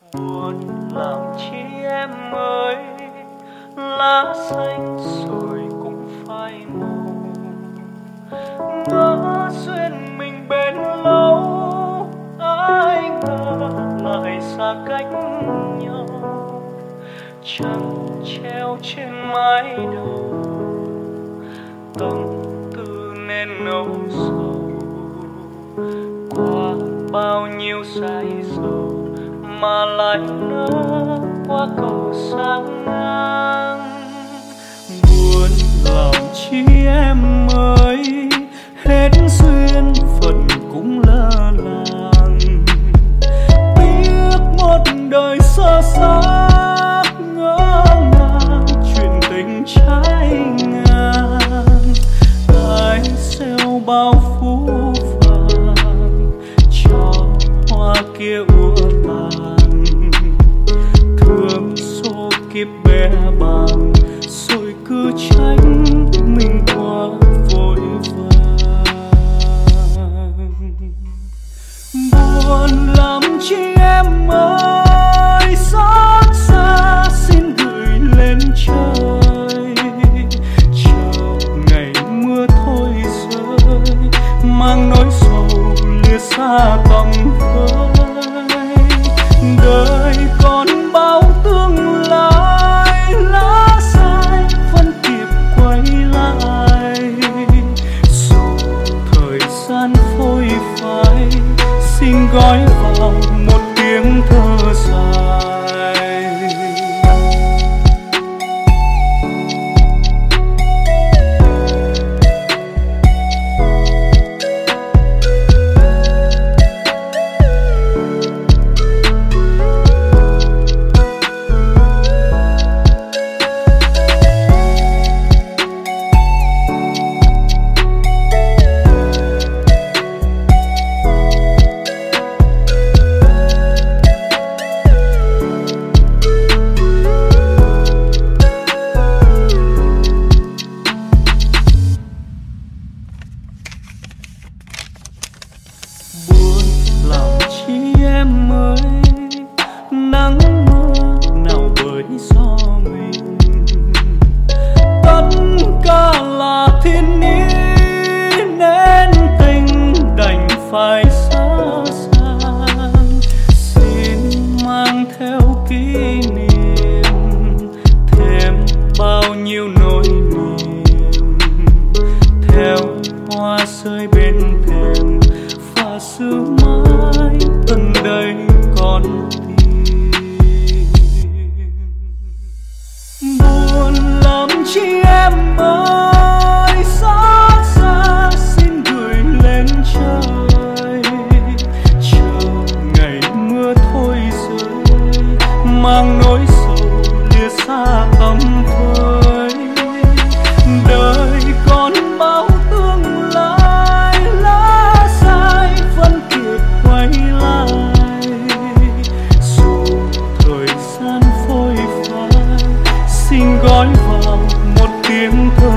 buồn làm chi em ơi, lá xanh rồi cũng phai màu. Ngỡ duyên mình bên lâu, ai ngờ lại xa cách nhau. Trăng treo trên mái đầu, tâm tư nên nỗi sầu. Qua bao nhiêu say dầu mà lại nỡ qua cầu sang ngang. Buồn lòng chi em ơi, hết duyên phận cũng lỡ làng. Tiếc một đời sơ xác, ngỡ ngàng chuyện tình trái ngang. Ai gieo bao phú vàng cho hoa kia úa tàn. Thương số kiếp bé bàng rồi cứ tránh mình qua vội vàng. Buồn lắm chi em ơi, xót xa xin gửi lên trời. Chờ ngày mưa thôi rơi, mang nỗi sầu lìa xa tầm với. Đời còn bao tương lai, lá sai vẫn kịp quay lại. Dù thời gian phôi phai, xin gói vào một tiếng thơ dài. Buồn lòng chi em ơi, nắng mưa nào với gió mình. Tất cả là thiên ý nên tình đành phải xa xăm. Xin mang theo kỷ niệm, thêm bao nhiêu nỗi niềm. Theo hoa rơi bên thềm và giữ mãi tận đây con tim. Buồn lắm chi em ơi, xót xa xin gửi lên trời. Chờ ngày mưa thôi rơi, mang nỗi sầu lìa xa tầm với. Đời còn bao tương lai, lá sai vẫn kịp quay lại. Dù thời gian phôi phai, xin gói vào một tiếng thơ